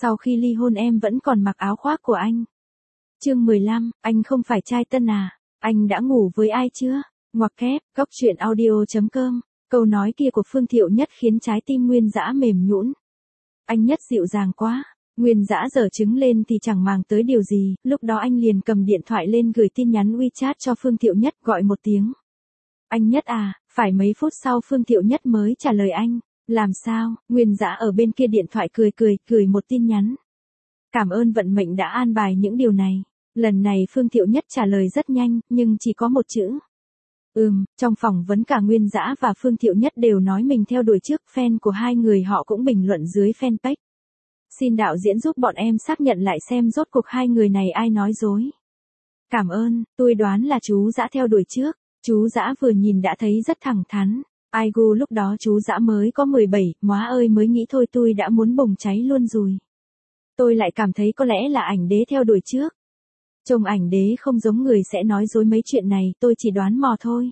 Sau khi ly hôn em vẫn còn mặc áo khoác của anh. Chương 15, anh không phải trai tân à? Anh đã ngủ với ai chưa? Ngoặc kép, goctruyện audio.com. Câu nói kia của Phương Thiệu Nhất khiến trái tim Nguyên Dã mềm nhũn. Anh Nhất dịu dàng quá. Nguyên Dã giở trứng lên thì chẳng màng tới điều gì, lúc đó anh liền cầm điện thoại lên gửi tin nhắn WeChat cho Phương Thiệu Nhất, gọi một tiếng. Anh Nhất à, phải mấy phút sau Phương Thiệu Nhất mới trả lời anh. Làm sao? Nguyên Dã ở bên kia điện thoại cười một tin nhắn. Cảm ơn vận mệnh đã an bài những điều này. Lần này Phương Thiệu Nhất trả lời rất nhanh, nhưng chỉ có một chữ. Trong phỏng vấn cả Nguyên Dã và Phương Thiệu Nhất đều nói mình theo đuổi trước, fan của hai người họ cũng bình luận dưới fanpage. Xin đạo diễn giúp bọn em xác nhận lại xem rốt cuộc hai người này ai nói dối. Cảm ơn, tôi đoán là chú Dã theo đuổi trước. Chú Dã vừa nhìn đã thấy rất thẳng thắn. Ai gu lúc đó chú Dã mới có 17, móa ơi mới nghĩ thôi tôi đã muốn bùng cháy luôn rồi. Tôi lại cảm thấy có lẽ là ảnh đế theo đuổi trước. Trông ảnh đế không giống người sẽ nói dối mấy chuyện này, tôi chỉ đoán mò thôi.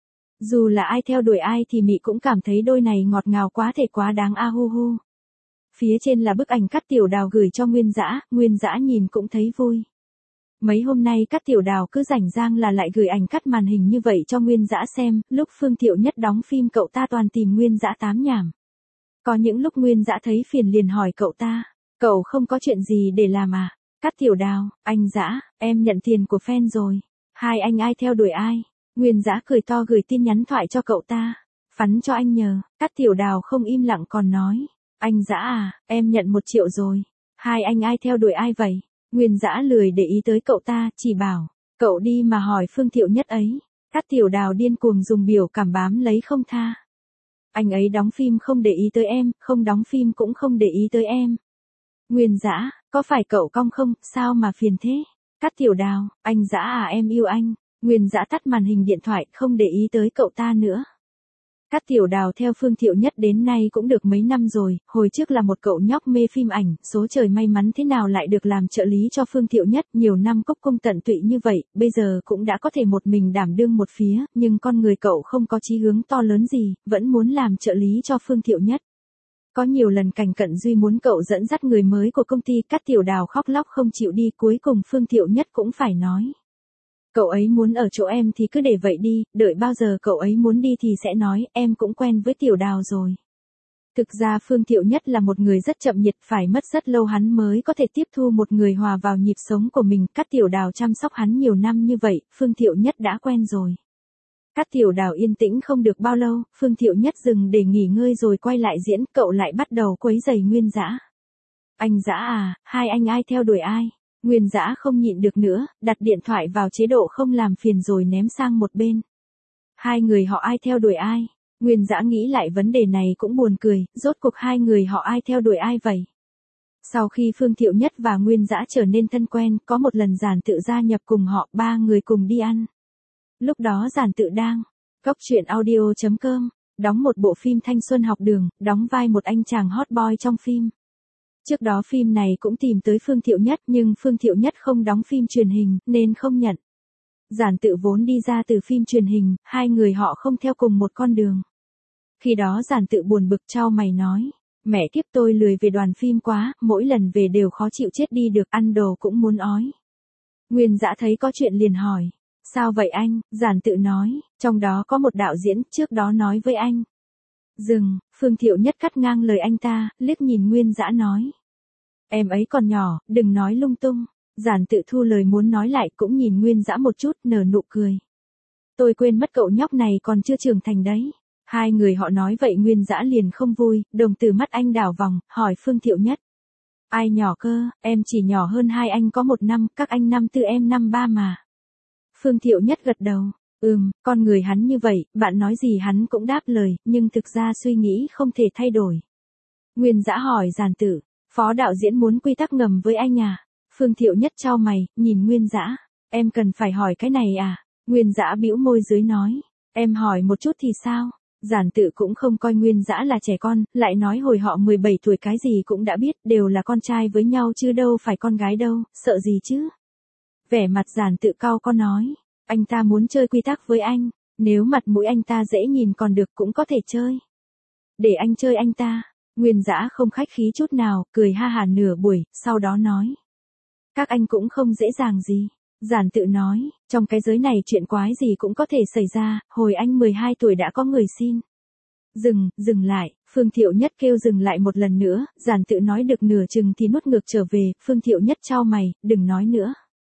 Dù là ai theo đuổi ai thì Mị cũng cảm thấy đôi này ngọt ngào quá thể quá đáng a hu hu. Phía trên là bức ảnh Cát Tiểu Đào gửi cho Nguyên Dã nhìn cũng thấy vui. Mấy hôm nay Cát Tiểu Đào cứ rảnh rang là lại gửi ảnh cắt màn hình như vậy cho Nguyên Dã xem, lúc Phương Thiệu Nhất đóng phim cậu ta toàn tìm Nguyên Dã tám nhảm. Có những lúc Nguyên Dã thấy phiền liền hỏi cậu ta, cậu không có chuyện gì để làm à? Cát Tiểu Đào, anh Dã, em nhận tiền của fan rồi. Hai anh ai theo đuổi ai? Nguyên Dã cười to gửi tin nhắn thoại cho cậu ta. Phắn cho anh nhờ. Cát Tiểu Đào không im lặng còn nói. Anh Dã à, em nhận 1 triệu rồi. Hai anh ai theo đuổi ai vậy? Nguyên Dã lười để ý tới cậu ta, chỉ bảo. Cậu đi mà hỏi Phương Thiệu Nhất ấy. Cát Tiểu Đào điên cuồng dùng biểu cảm bám lấy không tha. Anh ấy đóng phim không để ý tới em, không đóng phim cũng không để ý tới em. Nguyên Dã, có phải cậu cong không, sao mà phiền thế? Cát Tiểu Đào, anh Dã à em yêu anh. Nguyên Dã tắt màn hình điện thoại, không để ý tới cậu ta nữa. Cát Tiểu Đào theo Phương Thiệu Nhất đến nay cũng được mấy năm rồi, hồi trước là một cậu nhóc mê phim ảnh, số trời may mắn thế nào lại được làm trợ lý cho Phương Thiệu Nhất, nhiều năm cúc cung tận tụy như vậy, bây giờ cũng đã có thể một mình đảm đương một phía, nhưng con người cậu không có chí hướng to lớn gì, vẫn muốn làm trợ lý cho Phương Thiệu Nhất. Có nhiều lần Cảnh Cận Duy muốn cậu dẫn dắt người mới của công ty, Cát Tiểu Đào khóc lóc không chịu đi, cuối cùng Phương Thiệu Nhất cũng phải nói. Cậu ấy muốn ở chỗ em thì cứ để vậy đi, đợi bao giờ cậu ấy muốn đi thì sẽ nói, em cũng quen với Tiểu Đào rồi. Thực ra Phương Thiệu Nhất là một người rất chậm nhiệt, phải mất rất lâu hắn mới có thể tiếp thu một người hòa vào nhịp sống của mình. Cát Tiểu Đào chăm sóc hắn nhiều năm như vậy, Phương Thiệu Nhất đã quen rồi. Cát Tiểu Đào yên tĩnh không được bao lâu, Phương Thiệu Nhất dừng để nghỉ ngơi rồi quay lại diễn, cậu lại bắt đầu quấy rầy Nguyên Dã. Anh Dã à, hai anh ai theo đuổi ai? Nguyên Dã không nhịn được nữa, đặt điện thoại vào chế độ không làm phiền rồi ném sang một bên. Hai người họ ai theo đuổi ai? Nguyên Dã nghĩ lại vấn đề này cũng buồn cười, rốt cuộc hai người họ ai theo đuổi ai vậy? Sau khi Phương Thiệu Nhất và Nguyên Dã trở nên thân quen, có một lần Giản Tự gia nhập cùng họ, 3 người cùng đi ăn. Lúc đó Giản Tự đang goctruyện audio.com đóng một bộ phim thanh xuân học đường, đóng vai một anh chàng hot boy trong phim. Trước đó phim này cũng tìm tới Phương Thiệu Nhất nhưng Phương Thiệu Nhất không đóng phim truyền hình nên không nhận. Giản Tự vốn đi ra từ phim truyền hình, hai người họ không theo cùng một con đường. Khi đó Giản Tự buồn bực chau mày nói, mẹ kiếp tôi lười về đoàn phim quá, mỗi lần về đều khó chịu chết đi được, ăn đồ cũng muốn ói. Nguyên Dã thấy có chuyện liền hỏi, sao vậy anh? Giản Tự nói, trong đó có một đạo diễn trước đó nói với anh. Dừng, Phương Thiệu Nhất cắt ngang lời anh ta, liếc nhìn Nguyên Dã nói. Em ấy còn nhỏ, đừng nói lung tung. Giản Tự thu lời muốn nói lại cũng nhìn Nguyên Dã một chút, nở nụ cười. Tôi quên mất cậu nhóc này còn chưa trưởng thành đấy. Hai người họ nói vậy Nguyên Dã liền không vui, đồng tử mắt anh đảo vòng, hỏi Phương Thiệu Nhất. Ai nhỏ cơ, em chỉ nhỏ hơn hai anh có 1 năm, các anh năm tư em năm 3 mà. Phương Thiệu Nhất gật đầu. Con người hắn như vậy, bạn nói gì hắn cũng đáp lời, nhưng thực ra suy nghĩ không thể thay đổi. Nguyên Dã hỏi Giản Tự, phó đạo diễn muốn quy tắc ngầm với anh à? Phương Thiệu Nhất chau mày, nhìn Nguyên Dã, em cần phải hỏi cái này à? Nguyên Dã bĩu môi dưới nói, em hỏi một chút thì sao? Giản Tự cũng không coi Nguyên Dã là trẻ con, lại nói hồi họ 17 tuổi cái gì cũng đã biết, đều là con trai với nhau chứ đâu phải con gái đâu, sợ gì chứ? Vẻ mặt Giản Tự cau có nói. Anh ta muốn chơi quy tắc với anh, nếu mặt mũi anh ta dễ nhìn còn được cũng có thể chơi. Để anh chơi anh ta. Nguyên Dã không khách khí chút nào, cười ha hả nửa buổi, sau đó nói. Các anh cũng không dễ dàng gì. Giản Tự nói, trong cái giới này chuyện quái gì cũng có thể xảy ra, hồi anh 12 tuổi đã có người xin. Dừng lại, Phương Thiệu Nhất kêu dừng lại một lần nữa, Giản Tự nói được nửa chừng thì nuốt ngược trở về, Phương Thiệu Nhất chau mày, đừng nói nữa.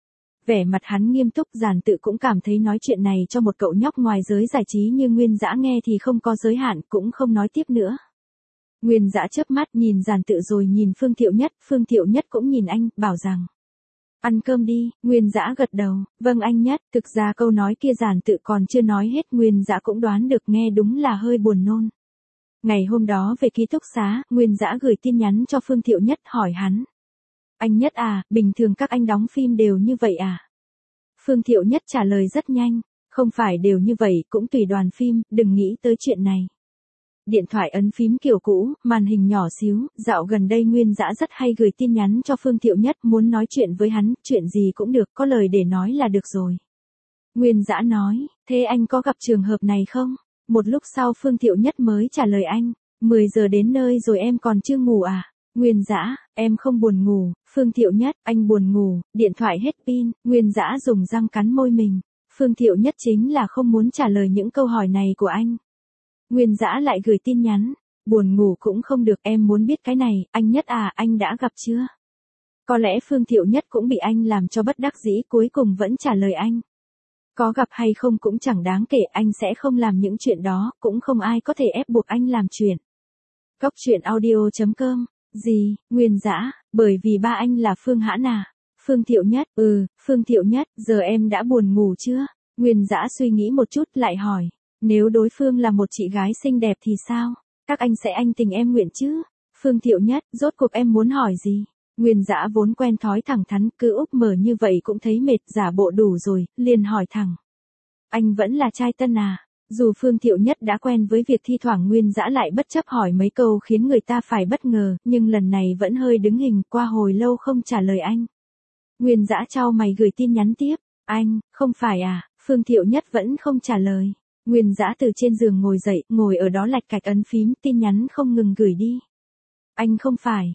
Vẻ mặt hắn nghiêm túc, Giản Tự cũng cảm thấy nói chuyện này cho một cậu nhóc ngoài giới giải trí như Nguyên Dã nghe thì không có giới hạn, cũng không nói tiếp nữa. Nguyên Dã chớp mắt nhìn Giản Tự rồi nhìn Phương Thiệu Nhất cũng nhìn anh, bảo rằng. Ăn cơm đi, Nguyên Dã gật đầu, vâng anh Nhất, thực ra câu nói kia Giản Tự còn chưa nói hết, Nguyên Dã cũng đoán được, nghe đúng là hơi buồn nôn. Ngày hôm đó về ký túc xá, Nguyên Dã gửi tin nhắn cho Phương Thiệu Nhất hỏi hắn. Anh Nhất à, bình thường các anh đóng phim đều như vậy à? Phương Thiệu Nhất trả lời rất nhanh, không phải đều như vậy, cũng tùy đoàn phim, đừng nghĩ tới chuyện này. Điện thoại ấn phím kiểu cũ, màn hình nhỏ xíu, dạo gần đây Nguyên Dã rất hay gửi tin nhắn cho Phương Thiệu Nhất, muốn nói chuyện với hắn, chuyện gì cũng được, có lời để nói là được rồi. Nguyên Dã nói, thế anh có gặp trường hợp này không? Một lúc sau Phương Thiệu Nhất mới trả lời anh, 10 giờ đến nơi rồi em còn chưa ngủ à? Nguyên Dã, em không buồn ngủ. Phương Thiệu Nhất, anh buồn ngủ, điện thoại hết pin. Nguyên Dã dùng răng cắn môi mình. Phương Thiệu Nhất chính là không muốn trả lời những câu hỏi này của anh. Nguyên Dã lại gửi tin nhắn, buồn ngủ cũng không được, em muốn biết cái này, anh Nhất à, anh đã gặp chưa? Có lẽ Phương Thiệu Nhất cũng bị anh làm cho bất đắc dĩ, cuối cùng vẫn trả lời anh. Có gặp hay không cũng chẳng đáng kể, anh sẽ không làm những chuyện đó, cũng không ai có thể ép buộc anh làm chuyện. Góc truyện audio.com. Gì, Nguyên Dã, bởi vì ba anh là Phương Hãn à? Phương Thiệu Nhất, Phương Thiệu Nhất, giờ em đã buồn ngủ chưa? Nguyên Dã suy nghĩ một chút lại hỏi, nếu đối phương là một chị gái xinh đẹp thì sao? Các anh sẽ anh tình em nguyện chứ? Phương Thiệu Nhất, rốt cuộc em muốn hỏi gì? Nguyên Dã vốn quen thói thẳng thắn, cứ úp mở như vậy cũng thấy mệt, giả bộ đủ rồi, liền hỏi thẳng. Anh vẫn là trai tân à? Dù Phương Thiệu Nhất đã quen với việc thi thoảng Nguyên Dã lại bất chấp hỏi mấy câu khiến người ta phải bất ngờ, nhưng lần này vẫn hơi đứng hình, qua hồi lâu không trả lời anh. Nguyên Dã chau mày gửi tin nhắn tiếp, anh, không phải à? Phương Thiệu Nhất vẫn không trả lời. Nguyên Dã từ trên giường ngồi dậy, ngồi ở đó lạch cạch ấn phím, tin nhắn không ngừng gửi đi. Anh không phải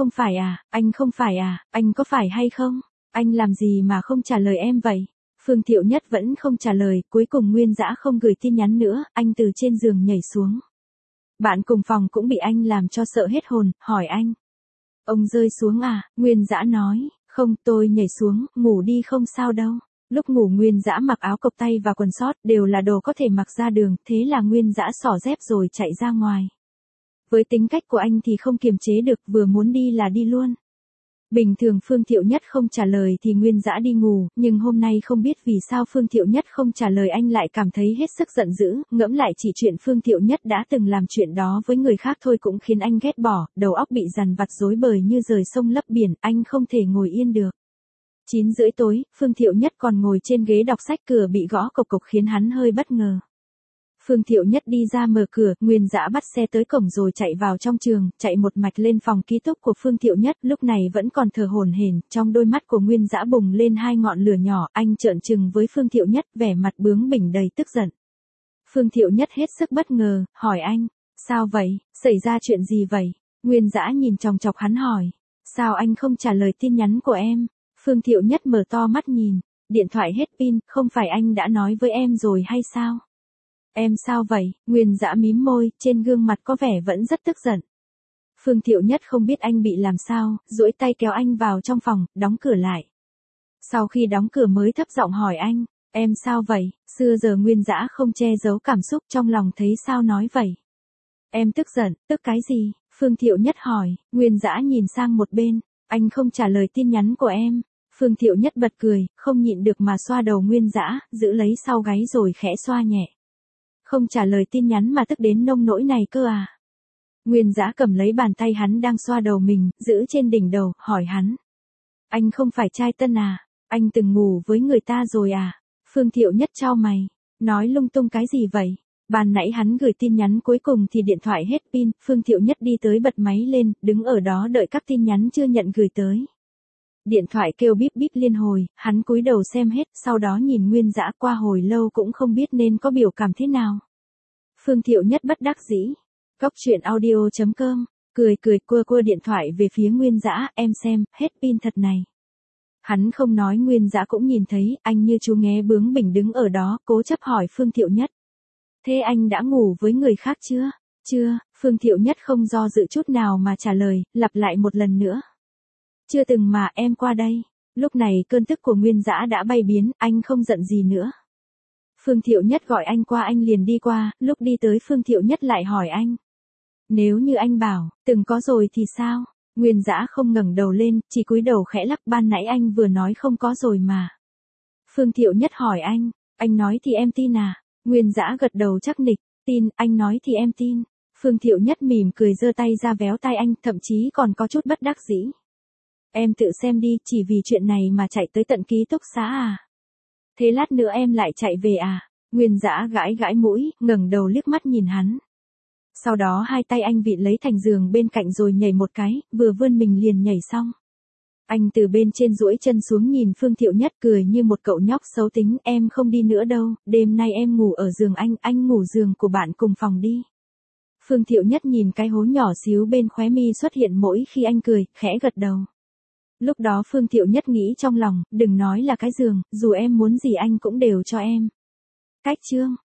à, anh có phải hay không? Anh làm gì mà không trả lời em vậy? Phương Thiệu Nhất vẫn không trả lời, cuối cùng Nguyên Dã không gửi tin nhắn nữa, anh từ trên giường nhảy xuống. Bạn cùng phòng cũng bị anh làm cho sợ hết hồn, hỏi anh. Ông rơi xuống à? Nguyên Dã nói, không, tôi nhảy xuống, ngủ đi không sao đâu. Lúc ngủ Nguyên Dã mặc áo cộc tay và quần sót, đều là đồ có thể mặc ra đường, thế là Nguyên Dã xỏ dép rồi chạy ra ngoài. Với tính cách của anh thì không kiềm chế được, vừa muốn đi là đi luôn. Bình thường Phương Thiệu Nhất không trả lời thì Nguyên Dã đi ngủ, nhưng hôm nay không biết vì sao Phương Thiệu Nhất không trả lời anh lại cảm thấy hết sức giận dữ, ngẫm lại chỉ chuyện Phương Thiệu Nhất đã từng làm chuyện đó với người khác thôi cũng khiến anh ghét bỏ, đầu óc bị dằn vặt rối bời như rời sông lấp biển, anh không thể ngồi yên được. 9 rưỡi tối, Phương Thiệu Nhất còn ngồi trên ghế đọc sách, cửa bị gõ cộc cộc khiến hắn hơi bất ngờ. Phương Thiệu Nhất đi ra mở cửa, Nguyên Dã bắt xe tới cổng rồi chạy vào trong trường, chạy một mạch lên phòng ký túc của Phương Thiệu Nhất, lúc này vẫn còn thở hổn hển, trong đôi mắt của Nguyên Dã bùng lên hai ngọn lửa nhỏ, anh trợn trừng với Phương Thiệu Nhất, vẻ mặt bướng bỉnh đầy tức giận. Phương Thiệu Nhất hết sức bất ngờ, hỏi anh, sao vậy, xảy ra chuyện gì vậy? Nguyên Dã nhìn chòng chọc hắn hỏi, sao anh không trả lời tin nhắn của em? Phương Thiệu Nhất mở to mắt nhìn, điện thoại hết pin, không phải anh đã nói với em rồi hay sao? Em sao vậy? Nguyên Dã mím môi, trên gương mặt có vẻ vẫn rất tức giận. Phương Thiệu Nhất không biết anh bị làm sao, duỗi tay kéo anh vào trong phòng, đóng cửa lại. Sau khi đóng cửa mới thấp giọng hỏi anh, em sao vậy? Xưa giờ Nguyên Dã không che giấu cảm xúc trong lòng, thấy sao nói vậy? Em tức giận, tức cái gì? Phương Thiệu Nhất hỏi. Nguyên Dã nhìn sang một bên, anh không trả lời tin nhắn của em. Phương Thiệu Nhất bật cười, không nhịn được mà xoa đầu Nguyên Dã, giữ lấy sau gáy rồi khẽ xoa nhẹ. Không trả lời tin nhắn mà tức đến nông nỗi này cơ à? Nguyên Dã cầm lấy bàn tay hắn đang xoa đầu mình, giữ trên đỉnh đầu, hỏi hắn. Anh không phải trai tân à? Anh từng ngủ với người ta rồi à? Phương Thiệu Nhất chau mày, nói lung tung cái gì vậy? Ban nãy hắn gửi tin nhắn cuối cùng thì điện thoại hết pin, Phương Thiệu Nhất đi tới bật máy lên, đứng ở đó đợi các tin nhắn chưa nhận gửi tới. Điện thoại kêu bíp bíp liên hồi, hắn cúi đầu xem hết, sau đó nhìn Nguyên Dã qua hồi lâu cũng không biết nên có biểu cảm thế nào. Phương Thiệu Nhất bất đắc dĩ. Góc truyện audio.com cười cười cua cua điện thoại về phía Nguyên Dã, em xem, hết pin thật này. Hắn không nói Nguyên Dã cũng nhìn thấy, anh như chú nghé bướng bỉnh đứng ở đó, cố chấp hỏi Phương Thiệu Nhất. Thế anh đã ngủ với người khác chưa? Chưa, Phương Thiệu Nhất không do dự chút nào mà trả lời, lặp lại một lần nữa. Chưa từng mà em qua đây. Lúc này cơn tức của Nguyên Dã đã bay biến, anh không giận gì nữa. Phương Thiệu Nhất gọi anh qua anh liền đi qua, lúc đi tới Phương Thiệu Nhất lại hỏi anh. Nếu như anh bảo, từng có rồi thì sao? Nguyên Dã không ngẩng đầu lên, chỉ cúi đầu khẽ lắc, ban nãy anh vừa nói không có rồi mà. Phương Thiệu Nhất hỏi anh nói thì em tin à? Nguyên Dã gật đầu chắc nịch, tin, anh nói thì em tin. Phương Thiệu Nhất mỉm cười giơ tay ra véo tay anh, thậm chí còn có chút bất đắc dĩ. Em tự xem đi, chỉ vì chuyện này mà chạy tới tận ký túc xá à? Thế lát nữa em lại chạy về à? Nguyên Dã gãi gãi mũi, ngẩng đầu liếc mắt nhìn hắn. Sau đó hai tay anh vịn lấy thành giường bên cạnh rồi nhảy một cái, vừa vươn mình liền nhảy xong. Anh từ bên trên duỗi chân xuống nhìn Phương Thiệu Nhất cười như một cậu nhóc xấu tính, em không đi nữa đâu, đêm nay em ngủ ở giường anh ngủ giường của bạn cùng phòng đi. Phương Thiệu Nhất nhìn cái hố nhỏ xíu bên khóe mi xuất hiện mỗi khi anh cười, khẽ gật đầu. Lúc đó Phương Thiệu Nhất nghĩ trong lòng, đừng nói là cái giường, dù em muốn gì anh cũng đều cho em. Cách chương